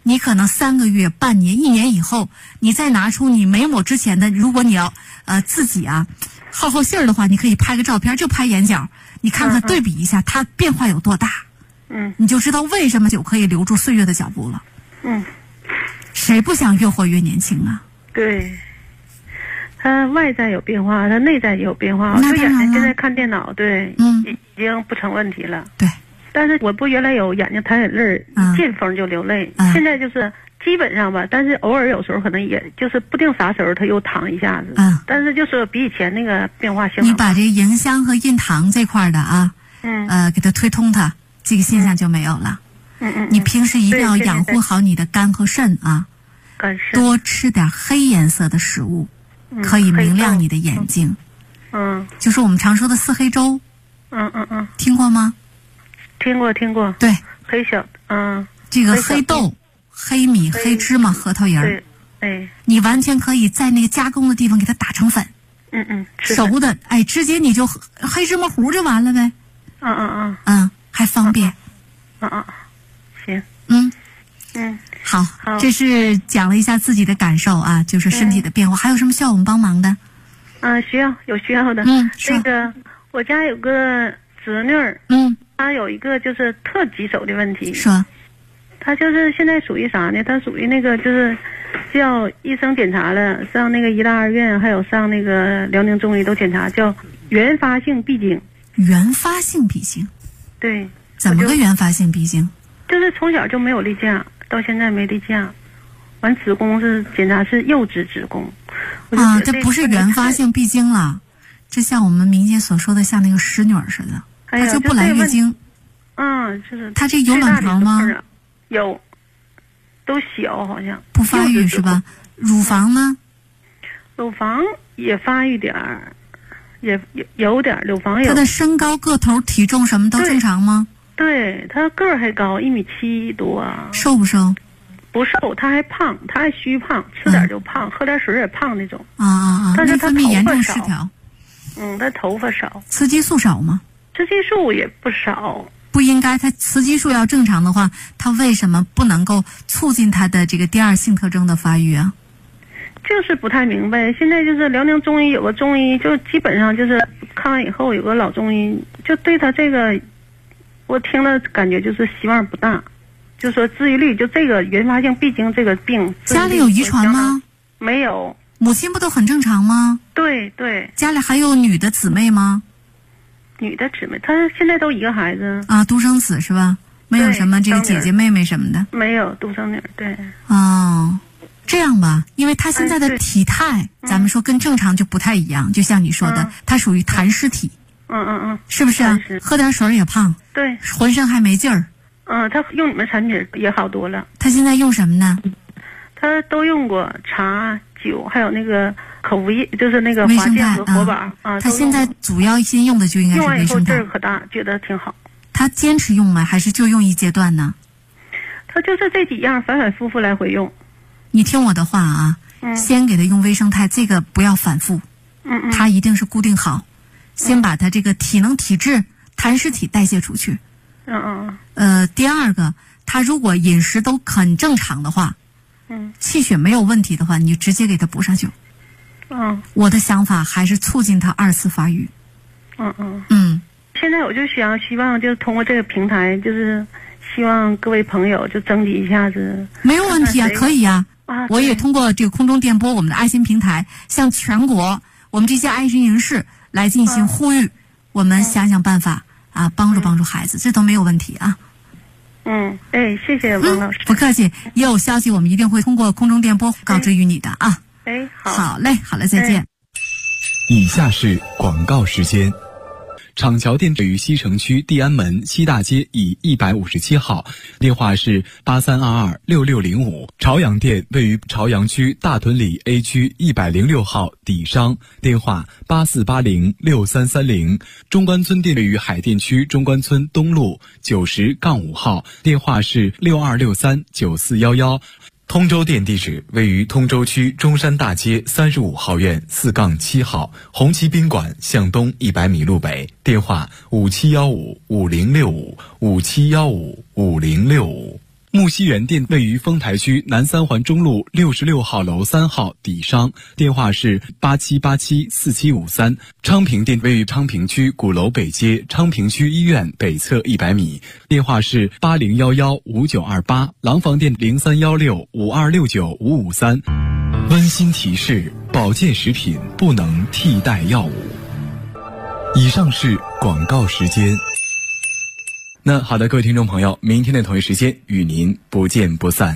你可能3个月、半年、1年以后，你再拿出你没抹之前的，如果你要自己啊耗信儿的话，你可以拍个照片，就拍眼角，你看看对比一下，它变化有多大。你就知道为什么酒可以留住岁月的脚步了。谁不想越活越年轻啊？ 对，他外在有变化，他内在也有变化。我眼睛现在看电脑，对，已经不成问题了。 对， 但是我不原来有眼睛淌眼泪，一见风就流泪，现在就是基本上吧，但是偶尔有时候可能也就是不定啥时候他又淌一下子。但是就是比以前那个变化性。 你把这个迎香和印堂这块的啊，给它推通它，这个现象就没有了。你平时一定要养护好你的肝和肾啊，多吃点黑颜色的食物，可以明亮你的眼睛。就是我们常说的4黑粥。听过吗？ 听过。 对， 黑小， 这个黑豆、黑米、黑芝麻、核桃仁，你完全可以在那个加工的地方给它打成粉。熟的，直接你就黑芝麻糊就完了呗。还方便。 行。 好，这是讲了一下自己的感受啊，就是身体的变化。还有什么需要我们帮忙的？ 有需要的。那个我家有个侄女儿，她有一个就是特棘手的问题。 说， 她就是现在属于啥呢？她属于那个就是叫医生检查了，上那个医大2院，还有上那个辽宁中医都检查，叫原发性闭经。 原发性闭经？对。怎么个原发性闭经？ 就是从小就没有例假，到现在没例假。完子宫是检查是幼稚子宫。 这不是原发性闭经了，这像我们民间所说的像那个使女似的，她就不来月经。 就是她这有卵巢吗？ 有，都小好像。 不发育是吧？乳房呢？ 乳房也发育点儿，也有点乳房有。 她的身高、个头、体重什么都正常吗？ 对，她个儿还高，1.7米多。 瘦不瘦？ 不瘦，她还胖，她还虚胖，吃点就胖，喝点水也胖那种。但是她内分泌严重失调。 她头发少。 雌激素少吗？ 雌激素也不少。 不应该，她雌激素要正常的话，她为什么不能够促进她的这个第2性特征的发育啊？ 就是不太明白。现在就是辽宁中医有个中医，就基本上就是看完以后有个老中医，就对她这个，我听了感觉就是希望不大。就说治愈率，就这个原发性闭经这个病， 家里有遗传吗？ 没有。 母亲不都很正常吗？ 对。 家里还有女的姊妹吗？ 女的姊妹，她现在都一个孩子。 独生子是吧？没有什么这个姐姐妹妹什么的。 没有，独生女。对。 这样吧，因为她现在的体态，咱们说跟正常就不太一样，就像你说的，她属于痰湿体。是不是啊？喝点水也胖。对。浑身还没劲儿。 他用你们产品也好多了。 他现在用什么呢？ 他都用过茶、酒，还有那个口服液，就是那个华健和活宝。 他现在主要先用的就应该是维生肽。 劲儿可大，觉得挺好。 他坚持用吗？还是就用一阶段呢？ 他就是这几样反反复复来回用。 你听我的话啊，先给他用维生肽，这个不要反复。他一定是固定好，先把他这个体能体质、痰湿体代谢出去。第2个，他如果饮食都很正常的话，气血没有问题的话，你就直接给他补上酒。我的想法还是促进他2次发育。 现在我就希望就通过这个平台，就是希望各位朋友就征集一下子。 没有问题啊，可以啊。我也通过这个空中电波，我们的爱心平台，向全国我们这些爱心人士来进行呼吁，我们想想办法。帮助孩子，这都没有问题啊。 谢谢王老师。 不客气，也有消息我们一定会通过空中电波告知于你的啊。好嘞，再见。 以下是广告时间。厂桥店位于西城区地安门西大街以157号，电话是83226605。朝阳店位于朝阳区大屯里 A 区106号底商，电话84806330。中关村店位于海淀区中关村东路90-5号，电话是62639411。通州店地址位于通州区中山大街35号院4-7号，红旗宾馆向东100米路北，电话57155065，57155065。 木樨园店位于丰台区南三环中路66号楼3号底商，电话是87874753。昌平店位于昌平区鼓楼北街昌平区医院北侧100米，电话是80115928。廊坊店031652695553。温馨提示：保健食品不能替代药物。以上是广告时间。那好的，各位听众朋友，明天的同一时间与您不见不散。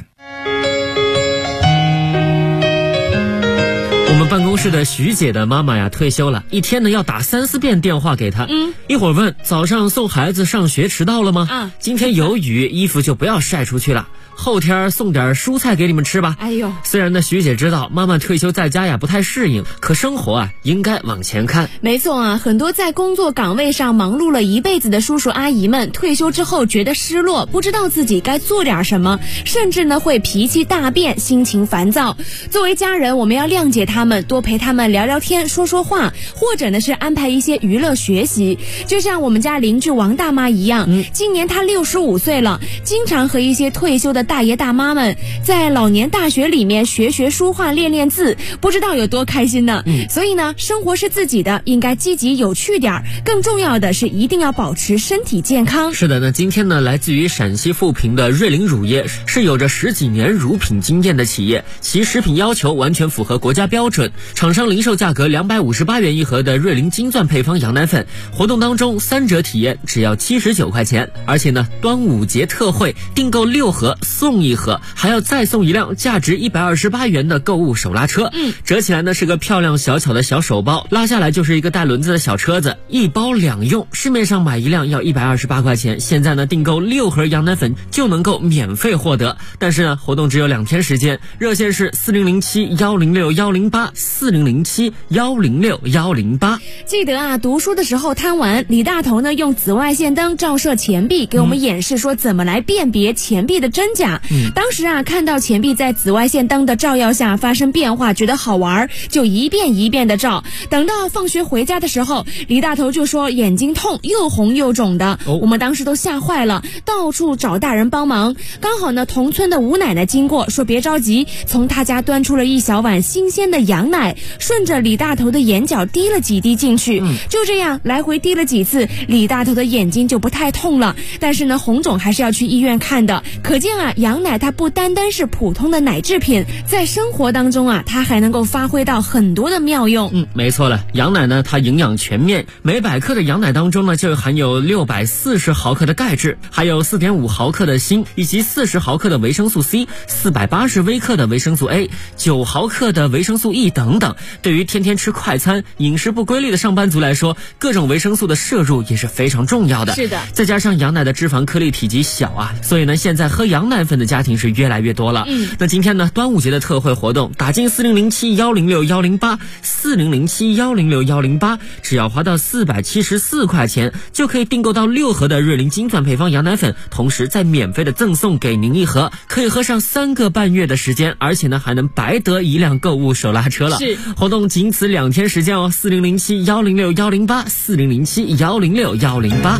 我们办公室的徐姐的妈妈呀退休了，一天呢要打3-4遍电话给她。一会儿问早上送孩子上学迟到了吗？今天有雨，衣服就不要晒出去了。后天送点蔬菜给你们吃吧。 哎呦， 虽然呢徐姐知道妈妈退休在家呀不太适应，可生活啊应该往前看。 没错啊，很多在工作岗位上忙碌了一辈子的叔叔阿姨们，退休之后觉得失落，不知道自己该做点什么，甚至呢会脾气大变，心情烦躁。作为家人，我们要谅解他们，多陪他们聊聊天，说说话，或者呢是安排一些娱乐学习。就像我们家邻居王大妈一样，今年她65岁了，经常和一些退休的大爷大妈们在老年大学里面学书画，练字，不知道有多开心呢。所以呢，生活是自己的，应该积极有趣点，更重要的是一定要保持身体健康。 是的，那今天呢，来自于陕西富平的瑞麟乳业是有着10几年乳品经验的企业，其食品要求完全符合国家标准，厂商零售价格258元一盒的瑞麟金钻配方羊奶粉，活动当中3折体验只要79块钱，而且呢，端午节特惠，订购6盒送1盒，还要再送1辆价值128元的购物手拉车。折起来呢是个漂亮小巧的小手包，拉下来就是一个带轮子的小车子，一包2用，市面上买1辆要128块钱，现在呢订购6盒羊奶粉就能够免费获得。但是呢，活动只有2天时间，热线是4007-106-108，4007-106-108。 记得啊，读书的时候贪玩，李大头呢用紫外线灯照射钱币，给我们演示说怎么来辨别钱币的真假。当时啊，看到钱币在紫外线灯的照耀下发生变化，觉得好玩，就一遍一遍的照。等到放学回家的时候，李大头就说眼睛痛，又红又肿的。我们当时都吓坏了，到处找大人帮忙。刚好呢，同村的吴奶奶经过，说别着急，从她家端出了一小碗新鲜的羊奶，顺着李大头的眼角滴了几滴进去。就这样来回滴了几次，李大头的眼睛就不太痛了。但是呢，红肿还是要去医院看的。可见啊，羊奶它不单单是普通的奶制品，在生活当中啊，它还能够发挥到很多的妙用。 没错了，羊奶呢它营养全面，每100克的羊奶当中呢就含有640毫克的钙质，还有4.5毫克的锌，以及40毫克的维生素 C， 480微克的维生素 A， 9毫克的维生素 E 等等。对于天天吃快餐、饮食不规律的上班族来说，各种维生素的摄入也是非常重要的。 是的， 再加上羊奶的脂肪颗粒体积小啊，所以呢现在喝羊奶粉的家庭是越来越多了。那今天呢，端午节的特惠活动，打进4007-106-108 4007-106-108，只要花到474块钱，就可以订购到6盒的瑞麟金钻配方羊奶粉，同时再免费的赠送给您1盒，可以喝上3个半月的时间，而且呢还能白得1辆购物手拉车了。 是， 活动仅此2天时间哦，4007-106-108 4007-106-108。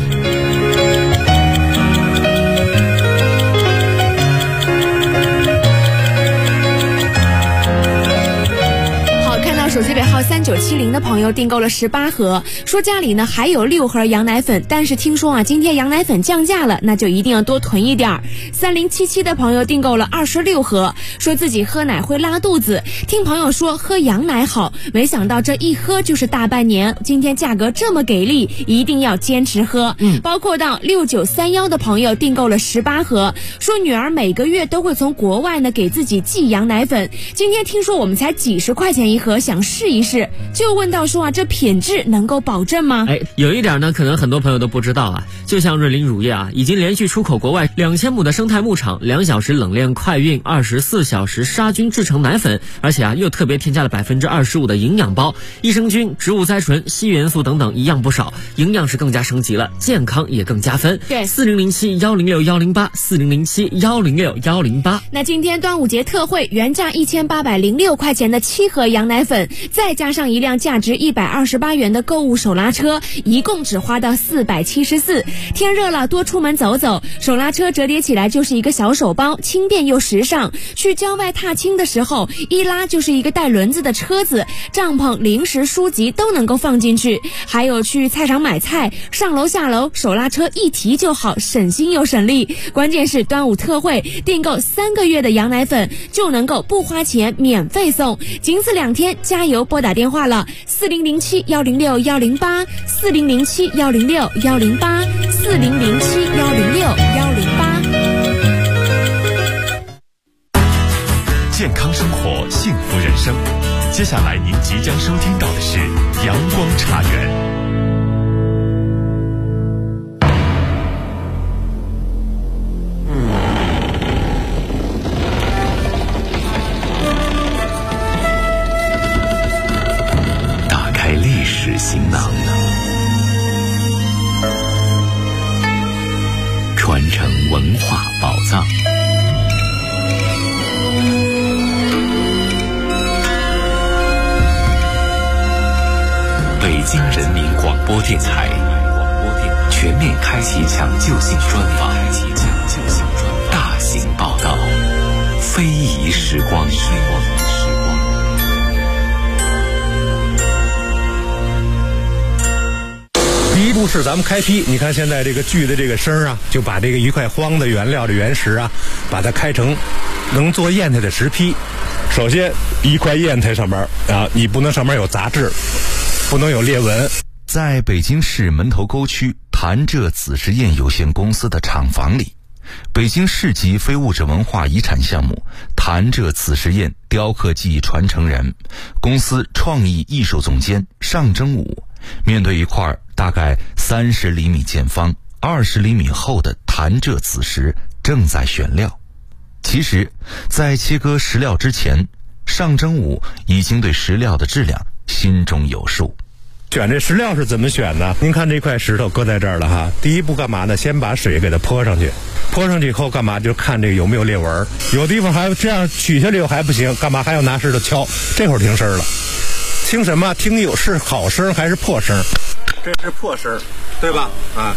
手机尾号3970的朋友订购了18盒，说家里呢还有6盒羊奶粉，但是听说啊今天羊奶粉降价了，那就一定要多囤一点。3077的朋友订购了26盒，说自己喝奶会拉肚子，听朋友说喝羊奶好，没想到这一喝就是大半年，今天价格这么给力，一定要坚持喝。包括到6931的朋友订购了18盒，说女儿每个月都会从国外呢给自己寄羊奶粉，今天听说我们才几10块钱1盒，想试一试，就问到说啊，这品质能够保证吗？ 有一点呢，可能很多朋友都不知道啊。就像瑞麟乳业啊，已经连续出口国外2000亩的生态牧场，2小时冷链快运，24小时杀菌制成奶粉，而且啊又特别添加了25%的营养包，益生菌、植物甾醇、硒元素等等一样不少，营养是更加升级了，健康也更加分。 对 ，4007-106-108 4007-106-108。 那今天端午节特惠，原价1806块钱的7盒羊奶粉， 粉，再加上一辆价值128元的购物手拉车，一共只花到474。天热了，多出门走走，手拉车折叠起来就是一个小手包，轻便又时尚。去郊外踏青的时候，一拉就是一个带轮子的车子，帐篷、零食、书籍都能够放进去。还有去菜场买菜，上楼下楼，手拉车一提就好，省心又省力。关键是端午特惠，订购3个月的羊奶粉就能够不花钱免费送，仅此2天，加油！拨打电话了，4007-106-108，4007-106-108，4007-106-108。 健康生活，幸福人生。接下来您即将收听到的是阳光茶园。打开历史行囊，传承文化宝藏。北京人民广播电台全面开启抢救性专访，大型报道，非遗时光。 第一步是咱们开批，你看现在这个锯的这个声啊，就把这个一块荒的原料的原石啊，把它开成能做砚台的石坯。首先一块砚台上面啊，你不能上面有杂质，不能有裂纹。 在北京市门头沟区潭柘紫石砚有限公司的厂房里，北京市级非物质文化遗产项目潭柘紫石砚雕刻技艺传承人、公司创意艺术总监尚征武，面对一块大概30厘米见方、20厘米厚的潭柘紫石，正在选料。其实，在切割石料之前，尚征武已经对石料的质量心中有数。 选这石料是怎么选呢？您看这块石头搁在这儿了哈，第一步干嘛呢？先把水给它泼上去，泼上去以后干嘛？就看这个有没有裂纹，有地方还这样取下来又还不行，干嘛还要拿石头敲？这会儿听声了，听什么？听有是好声还是破声？这是破声，对吧？啊，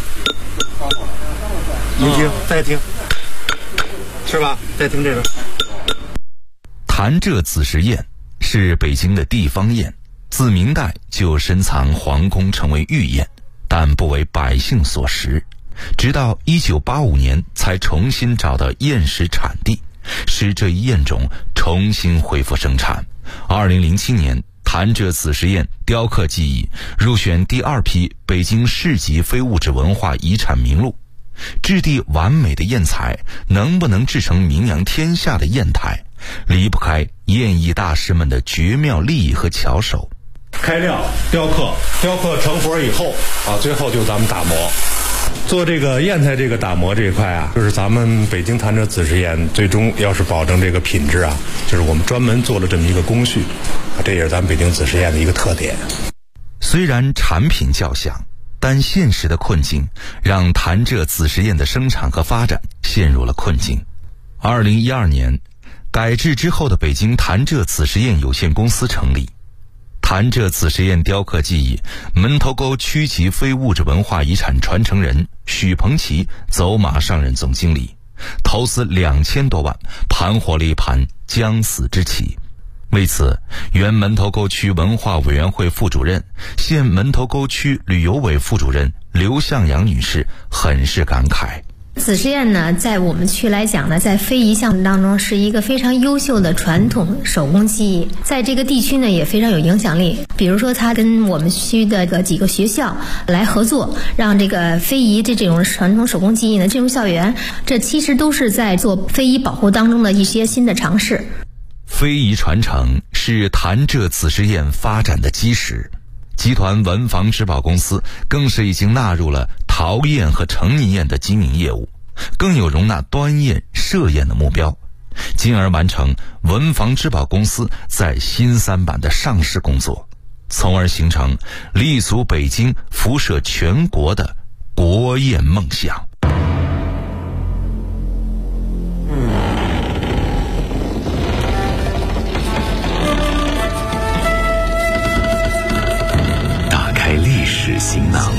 您听，再听，是吧？再听这个。 潭柘紫石砚是北京的地方砚，自明代就深藏皇宫，成为御砚，但不为百姓所识。直到1985年才重新找到砚石产地，使这一砚种重新恢复生产。2007年，潭柘紫石砚雕刻技艺入选第2批北京市级非物质文化遗产名录。质地完美的砚材能不能制成名扬天下的砚台，离不开砚艺大师们的绝妙技艺和巧手。 开料、雕刻成活以后啊，最后就咱们打磨。做这个砚台这个打磨这一块啊，就是咱们北京潭柘紫石砚最终要是保证这个品质啊，就是我们专门做了这么一个工序，这也是咱们北京紫石砚的一个特点。 虽然产品较小，但现实的困境让潭柘紫石砚的生产和发展陷入了困境。2012年，改制之后的北京潭柘紫石砚有限公司成立。潭柘紫石砚雕刻技艺门头沟区级非物质文化遗产传承人许鹏奇走马上任总经理，投资2000多万，盘活了一盘将死之棋。为此，原门头沟区文化委员会副主任、现门头沟区旅游委副主任刘向阳女士很是感慨。 紫石砚呢，在我们区来讲呢，在非遗项目当中是一个非常优秀的传统手工技艺，在这个地区呢也非常有影响力。比如说，他跟我们区的几个学校来合作，让这个非遗这种传统手工技艺呢进入校园，这其实都是在做非遗保护当中的一些新的尝试。 非遗传承是潭柘紫石砚发展的基石，集团文房织宝公司更是已经纳入了陶砚和成泥砚的经营业务，更有容纳端砚、射砚的目标，进而完成文房织宝公司在新三板的上市工作，从而形成立足北京、辐射全国的国砚梦想。 史行囊，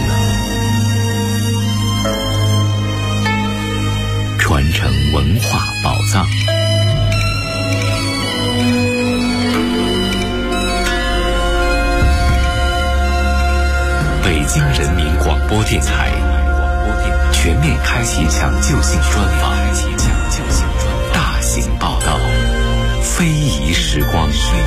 传承文化宝藏。北京人民广播电台全面开启抢救性专访，大型报道，非遗时光。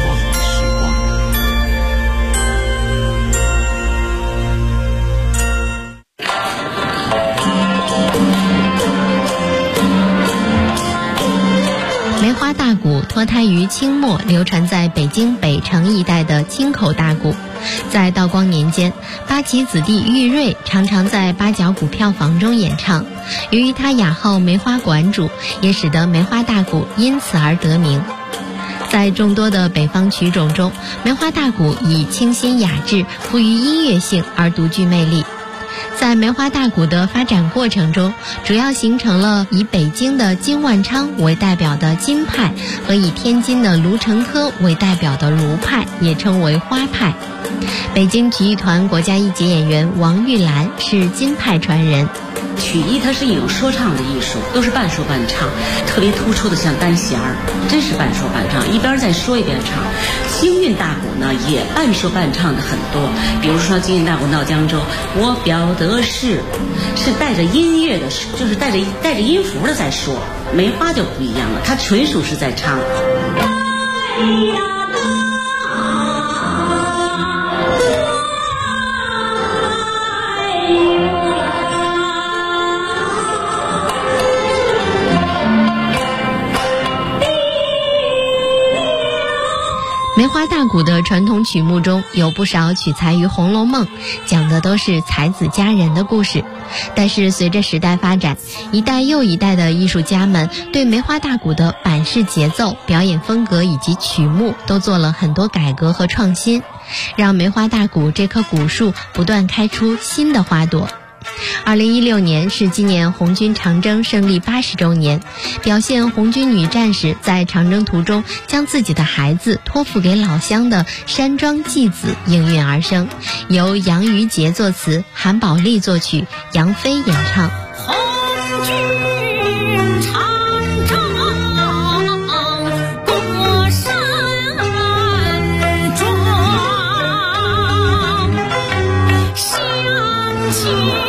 梅花大鼓脱胎于清末流传在北京北城一带的京口大鼓，在道光年间，八旗子弟玉瑞常常在八角鼓票房中演唱。由于他雅号梅花馆主，也使得梅花大鼓因此而得名。在众多的北方曲种中，梅花大鼓以清新雅致、富于音乐性而独具魅力。在梅花大鼓的发展过程中，主要形成了以北京的金万昌为代表的金派和以天津的卢成科为代表的卢派，也称为花派。北京曲艺团国家一级演员王玉兰是金派传人。 曲艺它是一种说唱的艺术，都是半说半唱，特别突出的像单弦儿，真是半说半唱，一边在说一边唱。京韵大鼓呢也半说半唱的很多，比如说京韵大鼓闹江州，我表的是带着音乐的，就是带着音符的在说。梅花就不一样了，它纯属是在唱。 梅花大鼓的传统曲目中有不少取材于《红楼梦》，讲的都是才子佳人的故事。但是随着时代发展，一代又一代的艺术家们对梅花大鼓的板式节奏、表演风格以及曲目都做了很多改革和创新，让梅花大鼓这棵古树不断开出新的花朵。2016年是纪念红军长征胜利80周年，表现红军女战士在长征途中将自己的孩子托付给老乡的山庄祭子应运而生，由杨于杰作词，韩宝利作曲，杨飞演唱。 红军长征过山庄，乡亲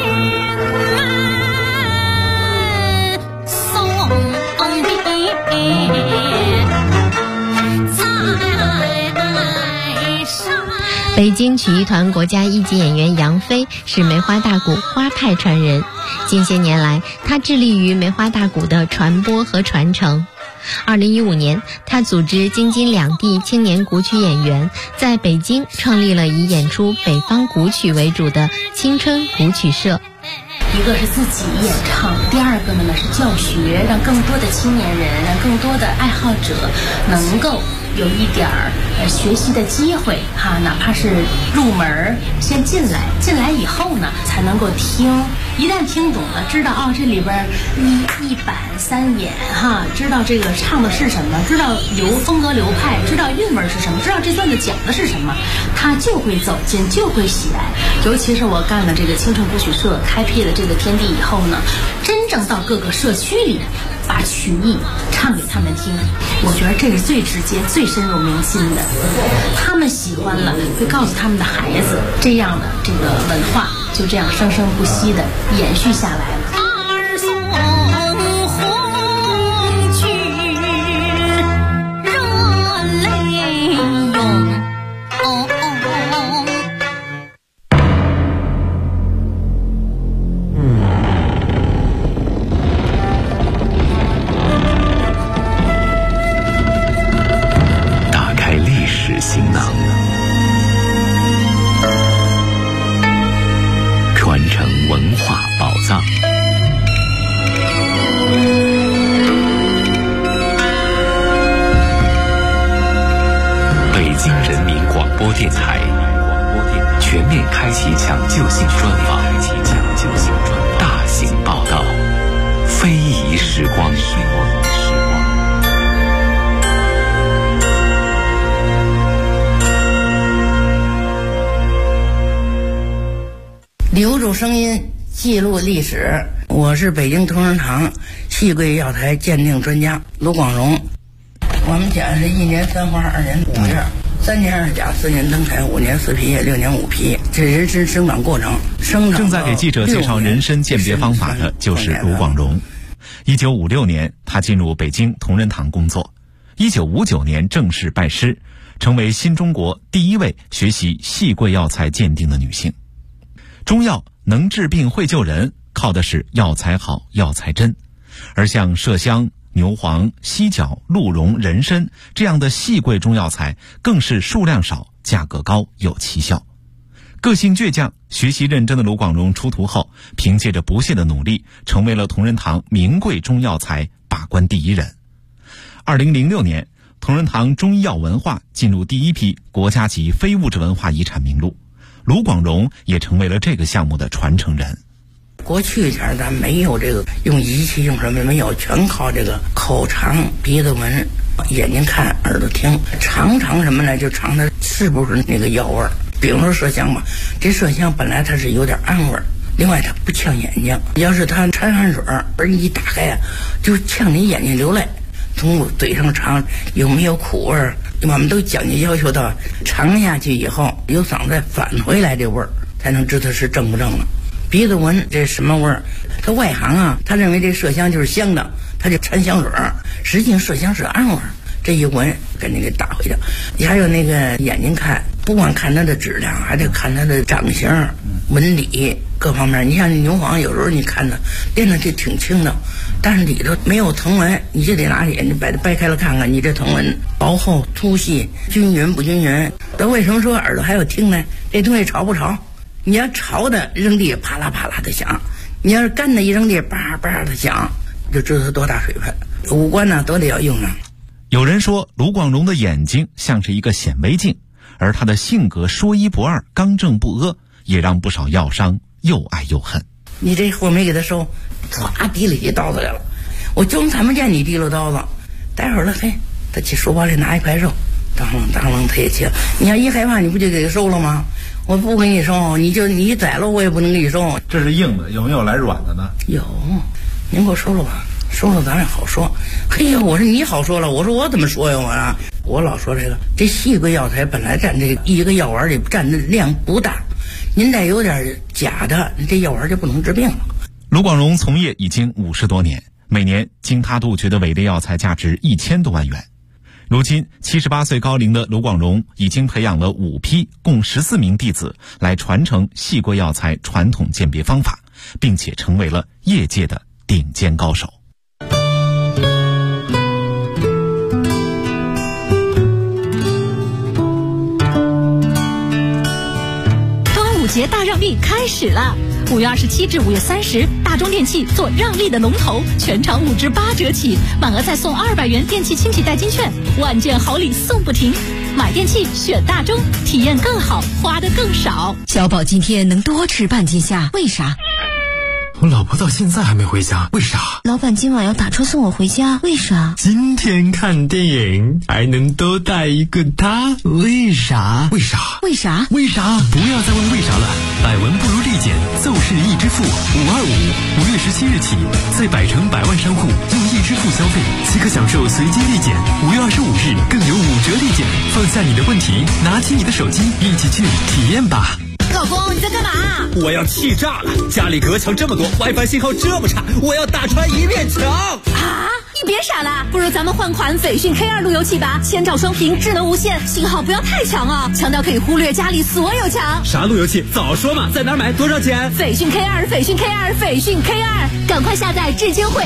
北京曲艺团国家一级演员杨飞是梅花大鼓花派传人。近些年来，他致力于梅花大鼓的传播和传承。2015年，他组织京津两地青年古曲演员在北京创立了以演出北方古曲为主的青春古曲社。 一个是自己演唱，第二个呢是教学，让更多的青年人，让更多的爱好者能够有一点学习的机会哈，哪怕是入门先进来以后呢，才能够听，一旦听懂了，知道这里边一板三眼哈，知道这个唱的是什么，知道风格流派，知道韵味是什么，知道这段子讲的是什么，他就会走进，就会喜爱。尤其是我干了这个青春古曲社，开辟了这个天地以后呢，真正到各个社区里把曲艺唱给他们听，我觉得这是最直接、最深入民心的。他们喜欢了，会告诉他们的孩子，这样的这个文化就这样生生不息的延续下来了。 行囊，传承文化宝藏。北京人民广播电台全面开启抢救性专访，大型报道，非遗时光。 录声音，记录历史。我是北京同仁堂细桂药材鉴定专家卢广荣。我们家是1年3花2年5叶，3年2甲4年登台5年4皮叶6年5皮，这人参生长过程。 正在给记者介绍人参鉴别方法的就是卢广荣。1956年，他进入北京同仁堂工作。1959年正式拜师，成为新中国第一位学习细桂药材鉴定的女性。中药能治病会救人，靠的是药材好药材真，而像麝香、牛黄、犀角、鹿茸、人参这样的细桂中药材更是数量少、价格高、有奇效。个性倔强、学习认真的卢广荣出徒后，凭借着不懈的努力，成为了同仁堂名贵中药材把关第一人。2006年，同仁堂中医药文化进入第一批国家级非物质文化遗产名录，卢广荣也成为了这个项目的传承人。 过去前咱没有这个用仪器用什么没有，全靠这个口尝、鼻子闻、眼睛看、耳朵听，尝什么呢？就尝它是不是那个药味儿。比如说麝香吧，这麝香本来它是有点暗味儿，另外它不呛眼睛，要是它掺汗水而一打开啊，就呛你眼睛流泪。从嘴上尝有没有苦味儿，我们都讲究要求到尝下去以后有嗓子返回来这味儿，才能知道是正不正了。鼻子闻这什么味儿？他外行啊，他认为这麝香就是香的，他就掺香水儿，实际上麝香是暗味儿。这一闻给你给打回去。你还有那个眼睛看，不光看它的质量，还得看它的长相、纹理各方面。你像牛黄，有时候你看它练的就挺轻的，但是里头没有藤纹，你就得拿眼睛把它掰开了看看，你这藤纹薄厚、粗细、均匀不均匀。那为什么说耳朵还要听呢？这东西潮不潮？你要潮的扔地啪啦啪啦的响，你要是干的一扔地叭叭的响，就知道它多大水分。五官呢都得要用上。 有人说卢广荣的眼睛像是一个显微镜，而他的性格说一不二、刚正不阿，也让不少药商又爱又恨。 你这货没给他收，唰提了起刀子来了，我就他妈见你提了刀子，待会儿了，嘿，他去书包里拿一块肉，当啷他也切。你要一害怕，你不就给他收了吗？我不给你收，你宰了我也不能给你收。 这是硬的，有没有来软的呢？ 有，您给我收了吧。收了咱也好说。嘿呀，我说你好说了，我说我怎么说呀？我老说这细桂药材本来占这一个药丸里占的量不大，您再有点假的，这药丸就不能治病了。 卢广荣从业已经50多年，每年经他杜绝的伪劣药材价值1000多万元。如今78岁高龄的卢广荣已经培养了5批共14名弟子来传承细桂药材传统鉴别方法，并且成为了业界的顶尖高手。 节大让利开始了，5月27至5月30，大中电器做让利的龙头，全场5至8折起，满额再送200元电器清洗代金券，万件好礼送不停。买电器选大中，体验更好，花的更少。 小宝今天能多吃半斤虾，为啥？ 我老婆到现在还没回家，为啥？ 老板今晚要打车送我回家，为啥？ 今天看电影还能多带一个他，为啥？为啥？ 为啥？ 为啥？不要再问为啥了，百闻不如立减，奏事易支付525，5月17日起，在百城百万商户用易支付消费，即可享受随机立减，5月25日更有5折立减。放下你的问题，拿起你的手机，一起去体验吧。 老公，你在干嘛？ 我要气炸了！家里隔墙这么多 ，WiFi 信号这么差，我要打穿一面墙！ 啊！你别傻了，不如咱们换款斐讯 K2 路由器吧，千兆双屏，智能无线，信号不要太强啊，强到可以忽略家里所有墙。 啥路由器？早说嘛！在哪儿买？多少钱？ 斐讯 K2，斐讯 K2，斐讯 K2，赶快下载智金汇